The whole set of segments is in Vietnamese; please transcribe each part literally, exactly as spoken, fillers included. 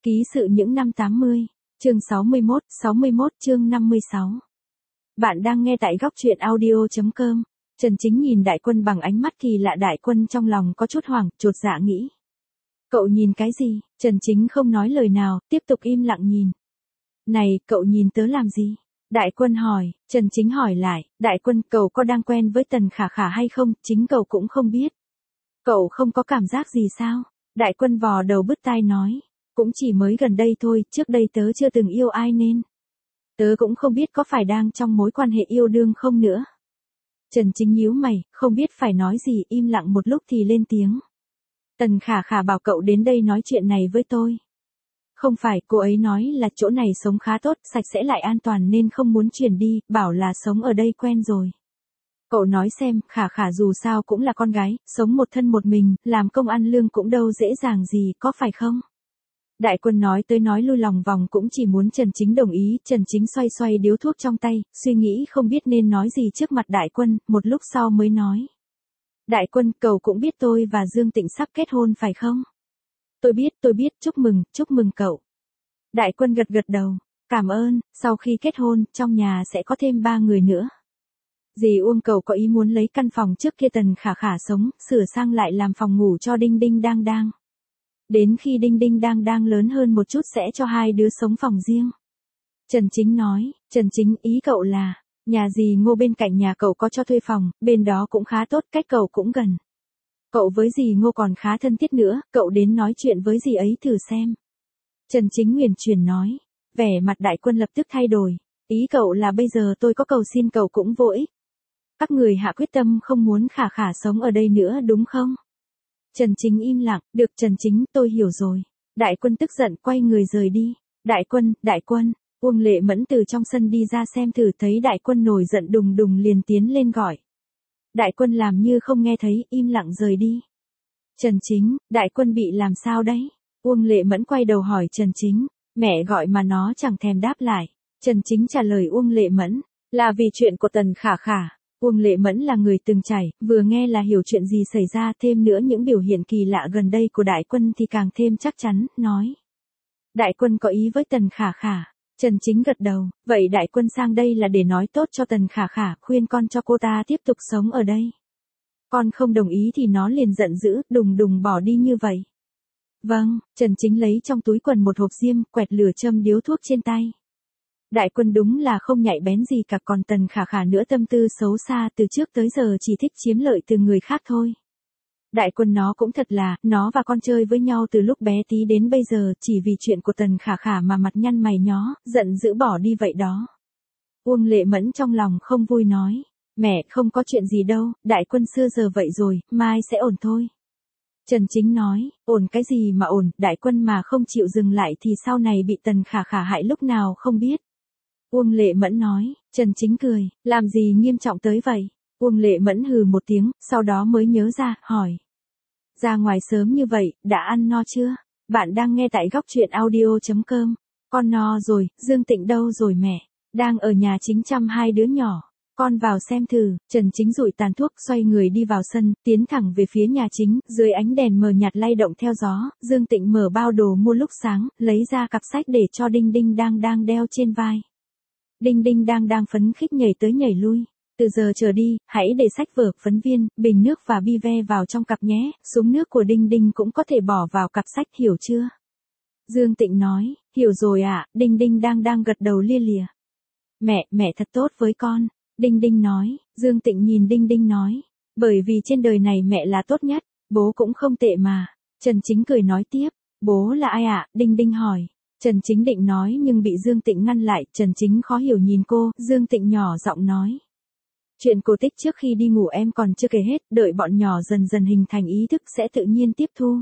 Ký sự những năm tám mươi, chương sáu mươi mốt, sáu mươi mốt chương năm mươi sáu. Bạn đang nghe tại góc truyện audio chấm com. Trần Chính nhìn Đại Quân bằng ánh mắt kỳ lạ. Đại Quân trong lòng có chút hoảng, chột dạ nghĩ. Cậu nhìn cái gì? Trần Chính không nói lời nào, tiếp tục im lặng nhìn. Này, cậu nhìn tớ làm gì? Đại Quân hỏi. Trần Chính hỏi lại, Đại Quân, cậu có đang quen với Tần Khả Khả hay không? Chính cậu cũng không biết. Cậu không có cảm giác gì sao? Đại Quân vò đầu bứt tai nói. Cũng chỉ mới gần đây thôi, trước đây tớ chưa từng yêu ai nên. Tớ cũng không biết có phải đang trong mối quan hệ yêu đương không nữa. Trần Chính nhíu mày, không biết phải nói gì, im lặng một lúc thì lên tiếng. Tần Khả Khả bảo cậu đến đây nói chuyện này với tôi. Không phải, cô ấy nói là chỗ này sống khá tốt, sạch sẽ lại an toàn nên không muốn chuyển đi, bảo là sống ở đây quen rồi. Cậu nói xem, Khả Khả dù sao cũng là con gái, sống một thân một mình, làm công ăn lương cũng đâu dễ dàng gì, có phải không? Đại Quân nói tới nói lui lòng vòng cũng chỉ muốn Trần Chính đồng ý. Trần Chính xoay xoay điếu thuốc trong tay, suy nghĩ không biết nên nói gì trước mặt Đại Quân, một lúc sau mới nói. Đại Quân, cậu cũng biết tôi và Dương Tịnh sắp kết hôn phải không? Tôi biết, tôi biết, chúc mừng, chúc mừng cậu. Đại Quân gật gật đầu, cảm ơn, sau khi kết hôn, trong nhà sẽ có thêm ba người nữa. Dì Uông cậu có ý muốn lấy căn phòng trước kia Tần Khả Khả sống, sửa sang lại làm phòng ngủ cho Đinh Đinh Đang Đang. Đến khi Đinh Đinh Đang Đang lớn hơn một chút sẽ cho hai đứa sống phòng riêng. Trần Chính nói, Trần Chính, ý cậu là, nhà dì Ngô bên cạnh nhà cậu có cho thuê phòng, bên đó cũng khá tốt, cách cậu cũng gần. Cậu với dì Ngô còn khá thân thiết nữa, cậu đến nói chuyện với dì ấy thử xem. Trần Chính nguyền truyền nói, vẻ mặt Đại Quân lập tức thay đổi, ý cậu là bây giờ tôi có cầu xin cậu cũng vô ích. Các người hạ quyết tâm không muốn Khả Khả sống ở đây nữa đúng không? Trần Chính im lặng, được Trần Chính, tôi hiểu rồi. Đại Quân tức giận quay người rời đi. Đại Quân, Đại Quân, Uông Lệ Mẫn từ trong sân đi ra xem thử thấy Đại Quân nổi giận đùng đùng liền tiến lên gọi. Đại Quân làm như không nghe thấy, im lặng rời đi. Trần Chính, Đại Quân bị làm sao đấy? Uông Lệ Mẫn quay đầu hỏi Trần Chính, mẹ gọi mà nó chẳng thèm đáp lại. Trần Chính trả lời Uông Lệ Mẫn, là vì chuyện của Tần Khả Khả. Uông Lệ Mẫn là người từng trải, vừa nghe là hiểu chuyện gì xảy ra, thêm nữa những biểu hiện kỳ lạ gần đây của Đại Quân thì càng thêm chắc chắn, nói. Đại Quân có ý với Tần Khả Khả. Trần Chính gật đầu, vậy Đại Quân sang đây là để nói tốt cho Tần Khả Khả, khuyên con cho cô ta tiếp tục sống ở đây. Con không đồng ý thì nó liền giận dữ, đùng đùng bỏ đi như vậy. Vâng, Trần Chính lấy trong túi quần một hộp diêm, quẹt lửa châm điếu thuốc trên tay. Đại Quân đúng là không nhạy bén gì cả, còn Tần Khả Khả nữa tâm tư xấu xa, từ trước tới giờ chỉ thích chiếm lợi từ người khác thôi. Đại Quân nó cũng thật là, nó và con chơi với nhau từ lúc bé tí đến bây giờ, chỉ vì chuyện của Tần Khả Khả mà mặt nhăn mày nhó, giận dữ bỏ đi vậy đó. Uông Lệ Mẫn trong lòng không vui nói, mẹ không có chuyện gì đâu, Đại Quân xưa giờ vậy rồi, mai sẽ ổn thôi. Trần Chính nói, ổn cái gì mà ổn, Đại Quân mà không chịu dừng lại thì sau này bị Tần Khả Khả hại lúc nào không biết. Uông Lệ Mẫn nói, Trần Chính cười, làm gì nghiêm trọng tới vậy? Uông Lệ Mẫn hừ một tiếng, sau đó mới nhớ ra, hỏi. Ra ngoài sớm như vậy, đã ăn no chưa? Bạn đang nghe tại góc truyện audio chấm com. Con no rồi, Dương Tịnh đâu rồi mẹ? Đang ở nhà chính chăm hai đứa nhỏ. Con vào xem thử. Trần Chính dụi tàn thuốc, xoay người đi vào sân, tiến thẳng về phía nhà chính, dưới ánh đèn mờ nhạt lay động theo gió. Dương Tịnh mở bao đồ mua lúc sáng, lấy ra cặp sách để cho Đinh Đinh Đang Đang đeo trên vai. Đinh Đinh Đang Đang phấn khích nhảy tới nhảy lui. Từ giờ trở đi, hãy để sách vở, phấn viên, bình nước và bi ve vào trong cặp nhé, súng nước của Đinh Đinh cũng có thể bỏ vào cặp sách, hiểu chưa? Dương Tịnh nói, hiểu rồi ạ. Đinh Đinh Đang Đang gật đầu lia lịa. Mẹ, mẹ thật tốt với con. Đinh Đinh nói. Dương Tịnh nhìn Đinh Đinh nói, bởi vì trên đời này mẹ là tốt nhất, bố cũng không tệ mà. Trần Chính cười nói tiếp, bố là ai ạ? Đinh Đinh hỏi. Trần Chính định nói nhưng bị Dương Tịnh ngăn lại, Trần Chính khó hiểu nhìn cô, Dương Tịnh nhỏ giọng nói. Chuyện cổ tích trước khi đi ngủ em còn chưa kể hết, đợi bọn nhỏ dần dần hình thành ý thức sẽ tự nhiên tiếp thu.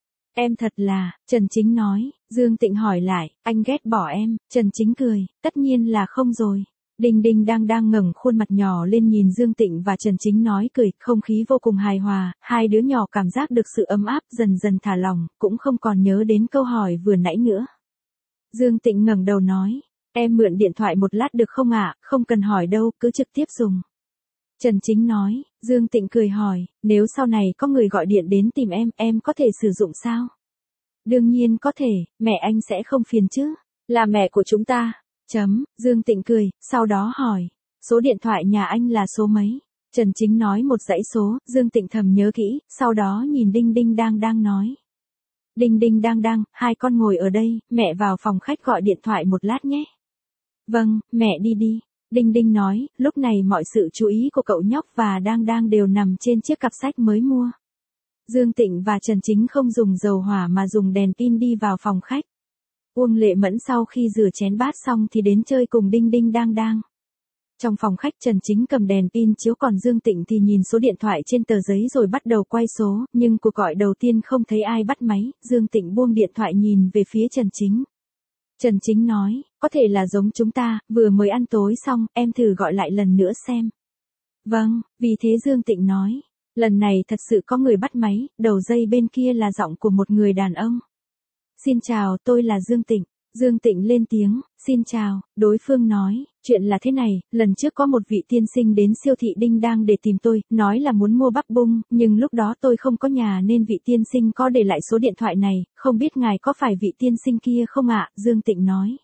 Em thật là, Trần Chính nói. Dương Tịnh hỏi lại, anh ghét bỏ em? Trần Chính cười, tất nhiên là không rồi. Đinh Đinh Đang Đang ngẩng khuôn mặt nhỏ lên nhìn Dương Tịnh và Trần Chính nói cười, không khí vô cùng hài hòa, hai đứa nhỏ cảm giác được sự ấm áp, dần dần thả lỏng, cũng không còn nhớ đến câu hỏi vừa nãy nữa. Dương Tịnh ngẩng đầu nói, em mượn điện thoại một lát được không ạ? Không cần hỏi đâu, cứ trực tiếp dùng. Trần Chính nói. Dương Tịnh cười hỏi, nếu sau này có người gọi điện đến tìm em, em có thể sử dụng sao? Đương nhiên có thể, mẹ anh sẽ không phiền chứ. Là mẹ của chúng ta. Chấm, Dương Tịnh cười, sau đó hỏi. Số điện thoại nhà anh là số mấy? Trần Chính nói một dãy số, Dương Tịnh thầm nhớ kỹ, sau đó nhìn Đinh Đinh đang đang nói. Đinh Đinh đang đang, hai con ngồi ở đây, mẹ vào phòng khách gọi điện thoại một lát nhé. Vâng, mẹ đi đi. Đinh Đinh nói, lúc này mọi sự chú ý của cậu nhóc và đang đang đều nằm trên chiếc cặp sách mới mua. Dương Tịnh và Trần Chính không dùng dầu hỏa mà dùng đèn pin đi vào phòng khách. Uông Lệ Mẫn sau khi rửa chén bát xong thì đến chơi cùng Đinh Đinh đang đang. Trong phòng khách Trần Chính cầm đèn pin chiếu còn Dương Tịnh thì nhìn số điện thoại trên tờ giấy rồi bắt đầu quay số, nhưng cuộc gọi đầu tiên không thấy ai bắt máy, Dương Tịnh buông điện thoại nhìn về phía Trần Chính. Trần Chính nói, có thể là giống chúng ta, vừa mới ăn tối xong, em thử gọi lại lần nữa xem. Vâng, vì thế Dương Tịnh nói, lần này thật sự có người bắt máy, đầu dây bên kia là giọng của một người đàn ông. Xin chào, tôi là Dương Tịnh. Dương Tịnh lên tiếng, xin chào, đối phương nói, chuyện là thế này, lần trước có một vị tiên sinh đến siêu thị Đinh Đang để tìm tôi, nói là muốn mua bắp bung, nhưng lúc đó tôi không có nhà nên vị tiên sinh có để lại số điện thoại này, không biết ngài có phải vị tiên sinh kia không ạ, Dương Tịnh nói.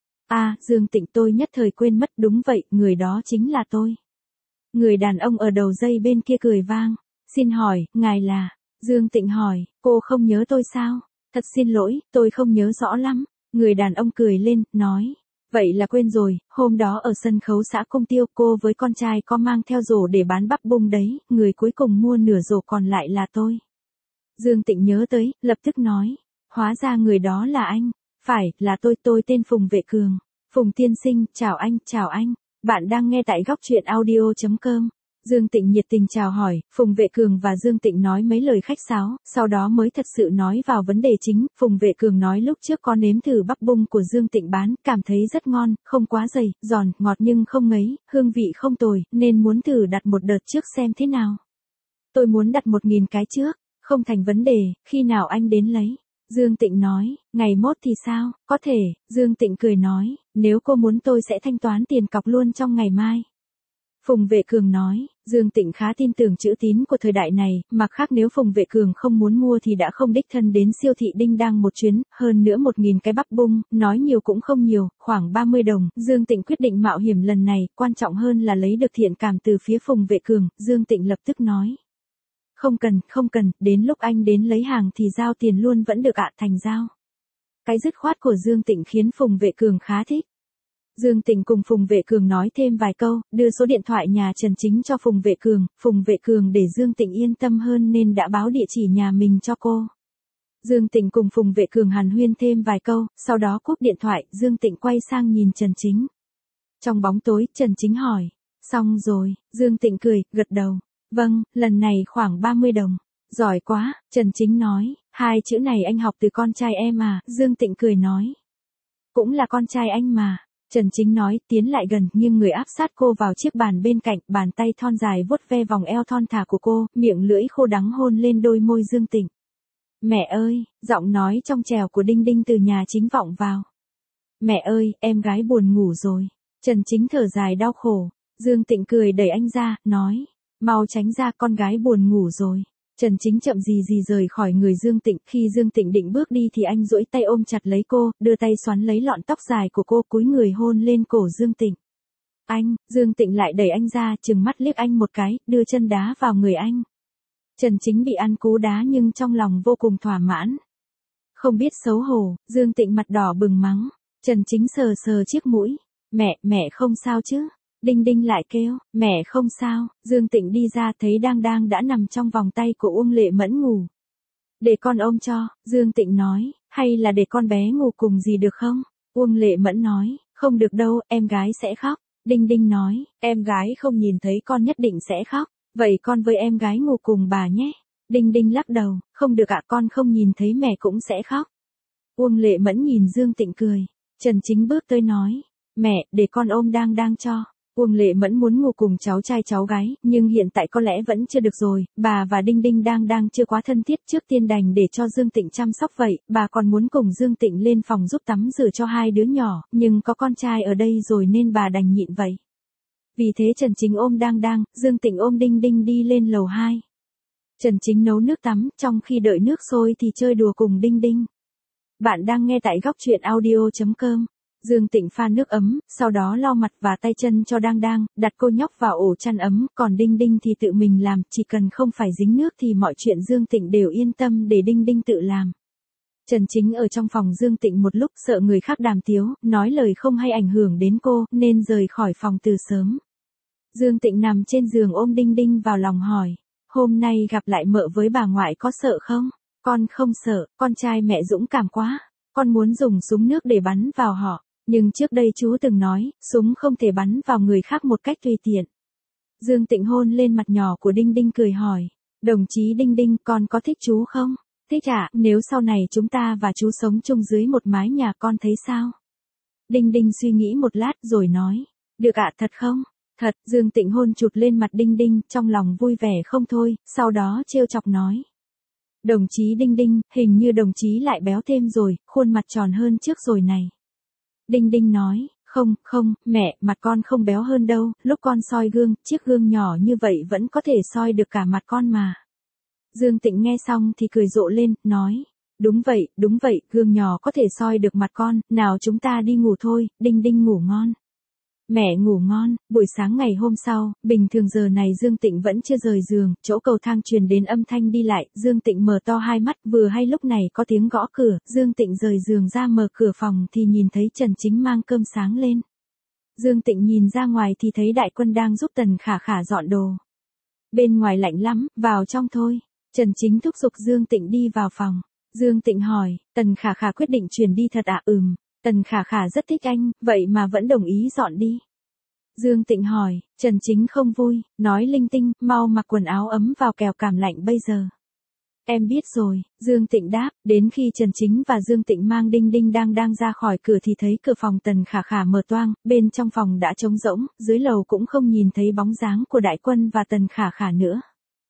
À, Dương Tịnh tôi nhất thời quên mất, đúng vậy, người đó chính là tôi. Người đàn ông ở đầu dây bên kia cười vang, xin hỏi, ngài là, Dương Tịnh hỏi, cô không nhớ tôi sao? Thật xin lỗi, tôi không nhớ rõ lắm. Người đàn ông cười lên, nói, vậy là quên rồi, hôm đó ở sân khấu xã Công Tiêu cô với con trai có mang theo rổ để bán bắp bung đấy, người cuối cùng mua nửa rổ còn lại là tôi. Dương Tịnh nhớ tới, lập tức nói, hóa ra người đó là anh, phải, là tôi, tôi tên Phùng Vệ Cường. Phùng tiên sinh, chào anh, chào anh, bạn đang nghe tại góc truyện audio.com. Dương Tịnh nhiệt tình chào hỏi, Phùng Vệ Cường và Dương Tịnh nói mấy lời khách sáo, sau đó mới thật sự nói vào vấn đề chính. Phùng Vệ Cường nói lúc trước có nếm thử bắp bung của Dương Tịnh bán, cảm thấy rất ngon, không quá dày, giòn, ngọt nhưng không ngấy, hương vị không tồi, nên muốn thử đặt một đợt trước xem thế nào. Tôi muốn đặt một nghìn cái trước, không thành vấn đề, khi nào anh đến lấy? Dương Tịnh nói, ngày mốt thì sao, có thể, Dương Tịnh cười nói, nếu cô muốn tôi sẽ thanh toán tiền cọc luôn trong ngày mai. Phùng Vệ Cường nói, Dương Tịnh khá tin tưởng chữ tín của thời đại này, mặt khác nếu Phùng Vệ Cường không muốn mua thì đã không đích thân đến siêu thị Đinh Đang một chuyến, hơn nữa một nghìn cái bắp bung, nói nhiều cũng không nhiều, khoảng ba mươi đồng, Dương Tịnh quyết định mạo hiểm lần này, quan trọng hơn là lấy được thiện cảm từ phía Phùng Vệ Cường, Dương Tịnh lập tức nói. Không cần, không cần, đến lúc anh đến lấy hàng thì giao tiền luôn vẫn được ạ, thành giao. Cái dứt khoát của Dương Tịnh khiến Phùng Vệ Cường khá thích. Dương Tịnh cùng Phùng Vệ Cường nói thêm vài câu, đưa số điện thoại nhà Trần Chính cho Phùng Vệ Cường, Phùng Vệ Cường để Dương Tịnh yên tâm hơn nên đã báo địa chỉ nhà mình cho cô. Dương Tịnh cùng Phùng Vệ Cường hàn huyên thêm vài câu, sau đó cúp điện thoại, Dương Tịnh quay sang nhìn Trần Chính. Trong bóng tối, Trần Chính hỏi, xong rồi, Dương Tịnh cười, gật đầu, vâng, lần này khoảng ba mươi đồng, giỏi quá, Trần Chính nói, hai chữ này anh học từ con trai em à, Dương Tịnh cười nói. Cũng là con trai anh mà. Trần Chính nói, tiến lại gần, nhưng người áp sát cô vào chiếc bàn bên cạnh, bàn tay thon dài vuốt ve vòng eo thon thả của cô, miệng lưỡi khô đắng hôn lên đôi môi Dương Tịnh. Mẹ ơi, giọng nói trong trẻo của Đinh Đinh từ nhà chính vọng vào. Mẹ ơi, em gái buồn ngủ rồi. Trần Chính thở dài đau khổ. Dương Tịnh cười đẩy anh ra, nói, mau tránh ra, con gái buồn ngủ rồi. Trần Chính chậm gì gì rời khỏi người Dương Tịnh, khi Dương Tịnh định bước đi thì anh duỗi tay ôm chặt lấy cô, đưa tay xoắn lấy lọn tóc dài của cô, cúi người hôn lên cổ Dương Tịnh. Anh, Dương Tịnh lại đẩy anh ra, trừng mắt liếc anh một cái, đưa chân đá vào người anh. Trần Chính bị ăn cú đá nhưng trong lòng vô cùng thỏa mãn. Không biết xấu hổ, Dương Tịnh mặt đỏ bừng mắng. Trần Chính sờ sờ chiếc mũi. Mẹ, mẹ không sao chứ? Đinh Đinh lại kêu, mẹ không sao, Dương Tịnh đi ra thấy Đang Đang đã nằm trong vòng tay của Uông Lệ Mẫn ngủ. Để con ôm cho, Dương Tịnh nói, hay là để con bé ngủ cùng gì được không? Uông Lệ Mẫn nói, không được đâu, em gái sẽ khóc. Đinh Đinh nói, em gái không nhìn thấy con nhất định sẽ khóc, vậy con với em gái ngủ cùng bà nhé. Đinh Đinh lắc đầu, không được ạ, con không nhìn thấy mẹ cũng sẽ khóc. Uông Lệ Mẫn nhìn Dương Tịnh cười. Trần Chính bước tới nói, mẹ, để con ôm Đang Đang cho. Uông Lệ Mẫn muốn ngủ cùng cháu trai cháu gái, nhưng hiện tại có lẽ vẫn chưa được rồi, bà và Đinh Đinh đang đang chưa quá thân thiết, trước tiên đành để cho Dương Tịnh chăm sóc vậy, bà còn muốn cùng Dương Tịnh lên phòng giúp tắm rửa cho hai đứa nhỏ, nhưng có con trai ở đây rồi nên bà đành nhịn vậy. Vì thế Trần Chính ôm Đang Đang, Dương Tịnh ôm Đinh Đinh đi lên lầu hai. Trần Chính nấu nước tắm, trong khi đợi nước sôi thì chơi đùa cùng Đinh Đinh. Bạn đang nghe tại góc truyện audio.com. Dương Tịnh pha nước ấm, sau đó lau mặt và tay chân cho Đang Đang, đặt cô nhóc vào ổ chăn ấm, còn Đinh Đinh thì tự mình làm, chỉ cần không phải dính nước thì mọi chuyện Dương Tịnh đều yên tâm để Đinh Đinh tự làm. Trần Chính ở trong phòng Dương Tịnh một lúc sợ người khác đàm tiếu, nói lời không hay ảnh hưởng đến cô, nên rời khỏi phòng từ sớm. Dương Tịnh nằm trên giường ôm Đinh Đinh vào lòng hỏi, hôm nay gặp lại mợ với bà ngoại có sợ không? Con không sợ, con trai mẹ dũng cảm quá, con muốn dùng súng nước để bắn vào họ, nhưng trước đây chú từng nói, súng không thể bắn vào người khác một cách tùy tiện. Dương Tịnh hôn lên mặt nhỏ của Đinh Đinh cười hỏi, đồng chí Đinh Đinh, con có thích chú không? Thích ạ, nếu sau này chúng ta và chú sống chung dưới một mái nhà con thấy sao? Đinh Đinh suy nghĩ một lát rồi nói, được ạ, thật không? Thật. Dương Tịnh hôn chụt lên mặt Đinh Đinh, trong lòng vui vẻ không thôi, sau đó trêu chọc nói. Đồng chí Đinh Đinh, hình như đồng chí lại béo thêm rồi, khuôn mặt tròn hơn trước rồi này. Đinh Đinh nói, không, không, mẹ, mặt con không béo hơn đâu, lúc con soi gương, chiếc gương nhỏ như vậy vẫn có thể soi được cả mặt con mà. Dương Tịnh nghe xong thì cười rộ lên, nói, đúng vậy, đúng vậy, gương nhỏ có thể soi được mặt con, nào chúng ta đi ngủ thôi, Đinh Đinh ngủ ngon. Mẹ ngủ ngon. Buổi sáng ngày hôm sau, bình thường giờ này Dương Tịnh vẫn chưa rời giường, chỗ cầu thang truyền đến âm thanh đi lại, Dương Tịnh mở to hai mắt, vừa hay lúc này có tiếng gõ cửa, Dương Tịnh rời giường ra mở cửa phòng thì nhìn thấy Trần Chính mang cơm sáng lên. Dương Tịnh nhìn ra ngoài thì thấy Đại Quân đang giúp Tần Khả Khả dọn đồ. Bên ngoài lạnh lắm, vào trong thôi. Trần Chính thúc giục Dương Tịnh đi vào phòng. Dương Tịnh hỏi, Tần Khả Khả quyết định chuyển đi thật ạ? Ừm. Tần Khả Khả rất thích anh, vậy mà vẫn đồng ý dọn đi. Dương Tịnh hỏi, Trần Chính không vui, nói linh tinh, mau mặc quần áo ấm vào kẻo cảm lạnh bây giờ. Em biết rồi, Dương Tịnh đáp, đến khi Trần Chính và Dương Tịnh mang Đinh Đinh đang đang ra khỏi cửa thì thấy cửa phòng Tần Khả Khả mở toang, bên trong phòng đã trống rỗng, dưới lầu cũng không nhìn thấy bóng dáng của Đại Quân và Tần Khả Khả nữa.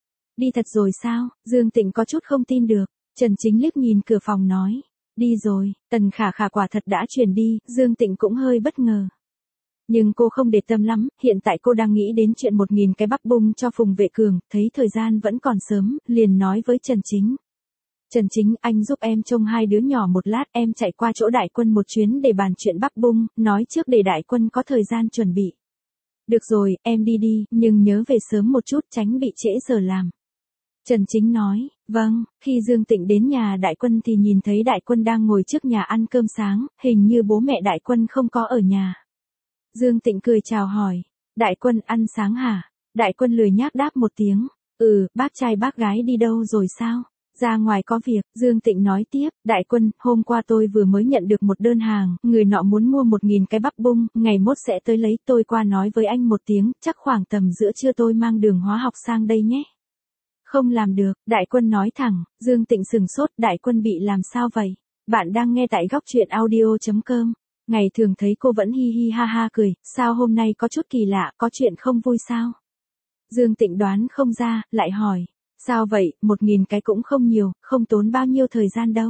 Đi thật rồi sao? Dương Tịnh có chút không tin được. Trần Chính liếc nhìn cửa phòng nói. Đi rồi. Tần Khả Khả quả thật đã chuyển đi, Dương Tịnh cũng hơi bất ngờ. Nhưng cô không để tâm lắm, hiện tại cô đang nghĩ đến chuyện một nghìn cái bắp bung cho Phùng Vệ Cường, thấy thời gian vẫn còn sớm, liền nói với Trần Chính. Trần Chính, anh giúp em trông hai đứa nhỏ một lát, em chạy qua chỗ Đại Quân một chuyến để bàn chuyện bắp bung, nói trước để Đại Quân có thời gian chuẩn bị. Được rồi, em đi đi, nhưng nhớ về sớm một chút tránh bị trễ giờ làm. Trần Chính nói, vâng. Khi Dương Tịnh đến nhà Đại Quân thì nhìn thấy Đại Quân đang ngồi trước nhà ăn cơm sáng, hình như bố mẹ Đại Quân không có ở nhà. Dương Tịnh cười chào hỏi, Đại Quân ăn sáng hả? Đại Quân lười nhác đáp một tiếng, ừ, bác trai bác gái đi đâu rồi sao? Ra ngoài có việc. Dương Tịnh nói tiếp, Đại Quân, hôm qua tôi vừa mới nhận được một đơn hàng, người nọ muốn mua một nghìn cái bắp bung, ngày mốt sẽ tới lấy, tôi qua nói với anh một tiếng, chắc khoảng tầm giữa trưa tôi mang đường hóa học sang đây nhé. Không làm được. Đại Quân nói thẳng. Dương Tịnh sừng sốt, Đại Quân bị làm sao vậy? Bạn đang nghe tại góc truyện audio.com. Ngày thường thấy cô vẫn hi hi ha ha cười, sao hôm nay có chút kỳ lạ, có chuyện không vui sao? Dương Tịnh đoán không ra, lại hỏi, sao vậy, một nghìn cái cũng không nhiều, không tốn bao nhiêu thời gian đâu.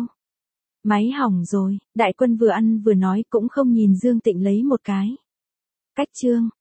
Máy hỏng rồi. Đại Quân vừa ăn vừa nói, cũng không nhìn Dương Tịnh lấy một cái. Cách chương.